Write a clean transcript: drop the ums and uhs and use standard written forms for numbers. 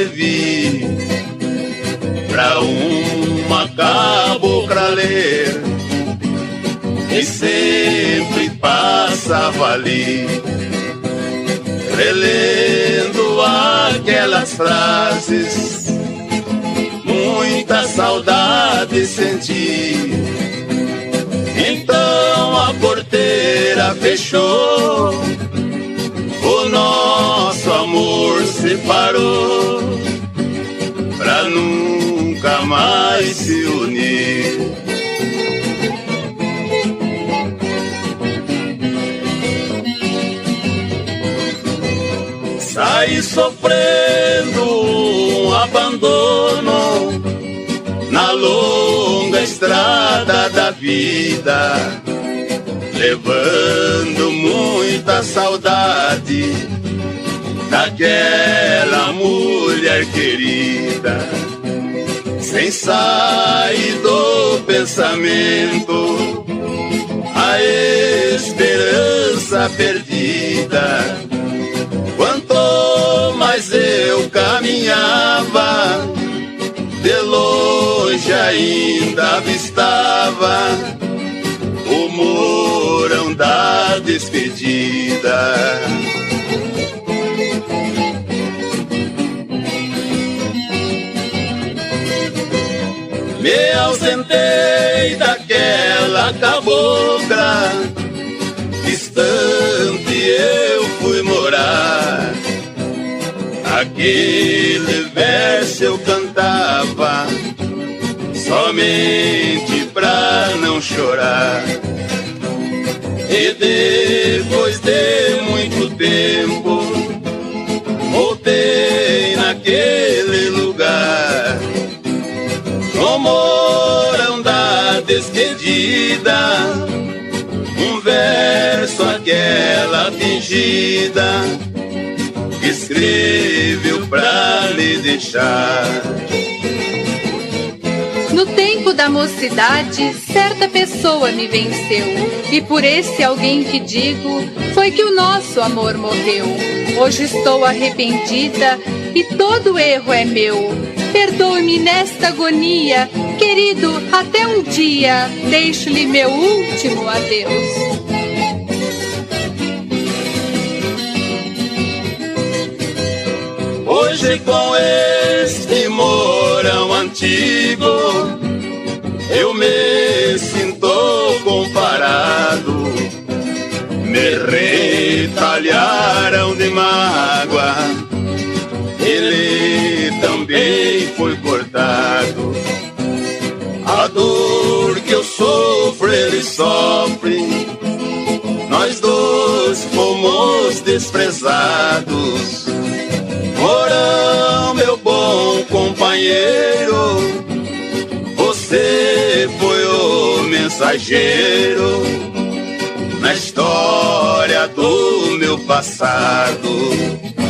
escrevi pra uma cabocla ler, e sempre passava ali, relendo aquelas frases, muita saudade senti. Então a porteira fechou, o nosso amor separou, pra nunca mais se unir. Saí sofrendo um abandono na longa estrada da vida, levando muita saudade daquela mulher querida. Sem sair do pensamento a esperança perdida. Quanto mais eu caminhava, de longe ainda avistava o morão da despedida. Me ausentei daquela cabocla, distante eu fui morar. Aquele verso eu cantava somente pra não chorar. E depois de muito tempo voltei naquele lugar, no morão da despedida, um verso aquela fingida escreveu pra me deixar. No tempo da mocidade, certa pessoa me venceu, e por esse alguém que digo, foi que o nosso amor morreu. Hoje estou arrependida e todo erro é meu. Perdoe-me nesta agonia, querido, até um dia deixo-lhe meu último adeus. Hoje com este morão antigo eu me sinto comparado. Me retalharam de mágoa, ele também foi cortado. A dor que eu sofro ele sofre, nós dois fomos desprezados. Morão, meu bom companheiro, você foi o mensageiro na história do meu passado.